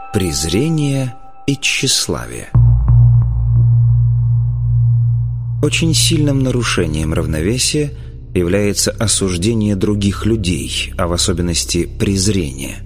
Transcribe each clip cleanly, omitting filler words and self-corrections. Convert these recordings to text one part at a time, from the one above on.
Презрение и тщеславие. Очень сильным нарушением равновесия является осуждение других людей, а в особенности презрение.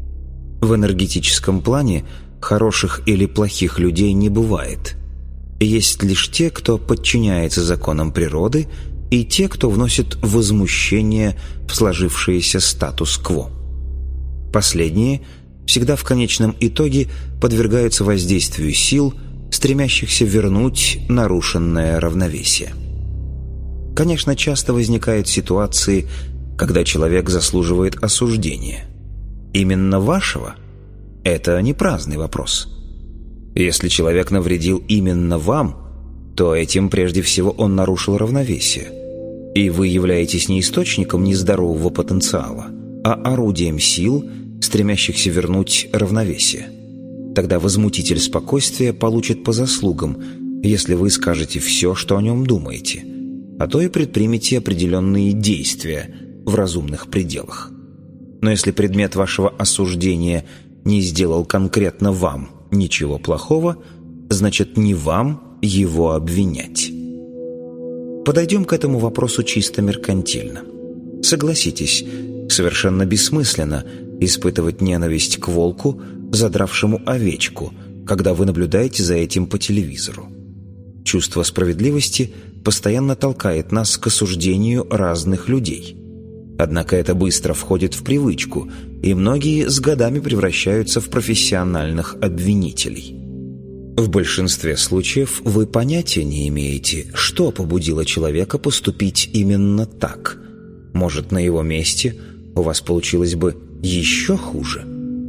В энергетическом плане хороших или плохих людей не бывает. Есть лишь те, кто подчиняется законам природы, и те, кто вносит возмущение в сложившийся статус-кво. Последние всегда в конечном итоге подвергаются воздействию сил, стремящихся вернуть нарушенное равновесие. Конечно, часто возникают ситуации, когда человек заслуживает осуждения. Именно вашего – это не праздный вопрос. Если человек навредил именно вам, то этим прежде всего он нарушил равновесие, и вы являетесь не источником нездорового потенциала, а орудием сил, стремящихся вернуть равновесие. Тогда возмутитель спокойствия получит по заслугам, если вы скажете все, что о нем думаете, а то и предпримете определенные действия в разумных пределах. Но если предмет вашего осуждения не сделал конкретно вам ничего плохого, значит, не вам его обвинять. Подойдем к этому вопросу чисто меркантильно. Согласитесь, совершенно бессмысленно испытывать ненависть к волку, задравшему овечку, когда вы наблюдаете за этим по телевизору. Чувство справедливости постоянно толкает нас к осуждению разных людей. Однако это быстро входит в привычку, и многие с годами превращаются в профессиональных обвинителей. В большинстве случаев вы понятия не имеете, что побудило человека поступить именно так. Может, на его месте у вас получилось бы еще хуже.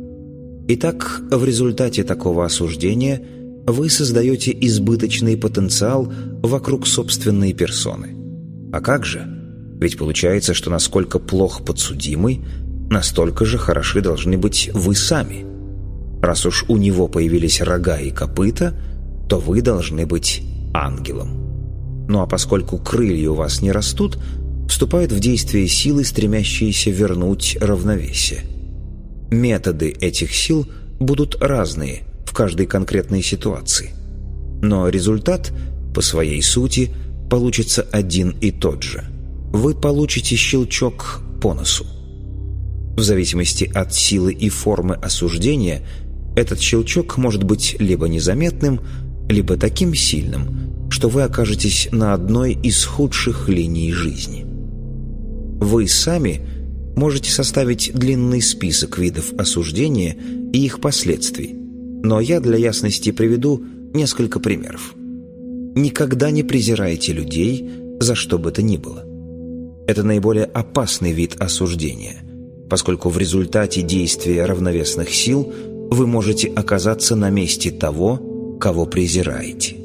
Итак, в результате такого осуждения вы создаете избыточный потенциал вокруг собственной персоны. А как же? Ведь получается, что насколько плох подсудимый, настолько же хороши должны быть вы сами. Раз уж у него появились рога и копыта, то вы должны быть ангелом. Ну а поскольку крылья у вас не растут, вступают в действие силы, стремящиеся вернуть равновесие. Методы этих сил будут разные в каждой конкретной ситуации. Но результат, по своей сути, получится один и тот же. Вы получите щелчок по носу. В зависимости от силы и формы осуждения, этот щелчок может быть либо незаметным, либо таким сильным, что вы окажетесь на одной из худших линий жизни. Вы сами можете составить длинный список видов осуждения и их последствий, но я для ясности приведу несколько примеров. Никогда не презирайте людей за что бы то ни было. Это наиболее опасный вид осуждения, поскольку в результате действия равновесных сил вы можете оказаться на месте того, кого презираете.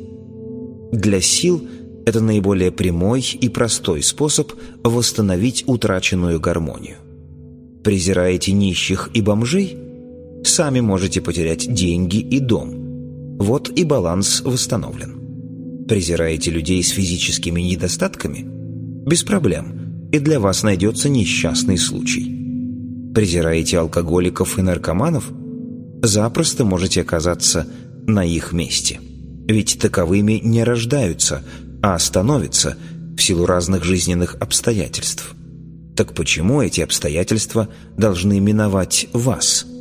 Для сил это наиболее прямой и простой способ восстановить утраченную гармонию. Презираете нищих и бомжей? Сами можете потерять деньги и дом. Вот и баланс восстановлен. Презираете людей с физическими недостатками? Без проблем, и для вас найдется несчастный случай. Презираете алкоголиков и наркоманов? Запросто можете оказаться на их месте. Ведь таковыми не рождаются, а становятся в силу разных жизненных обстоятельств. Так почему эти обстоятельства должны миновать вас?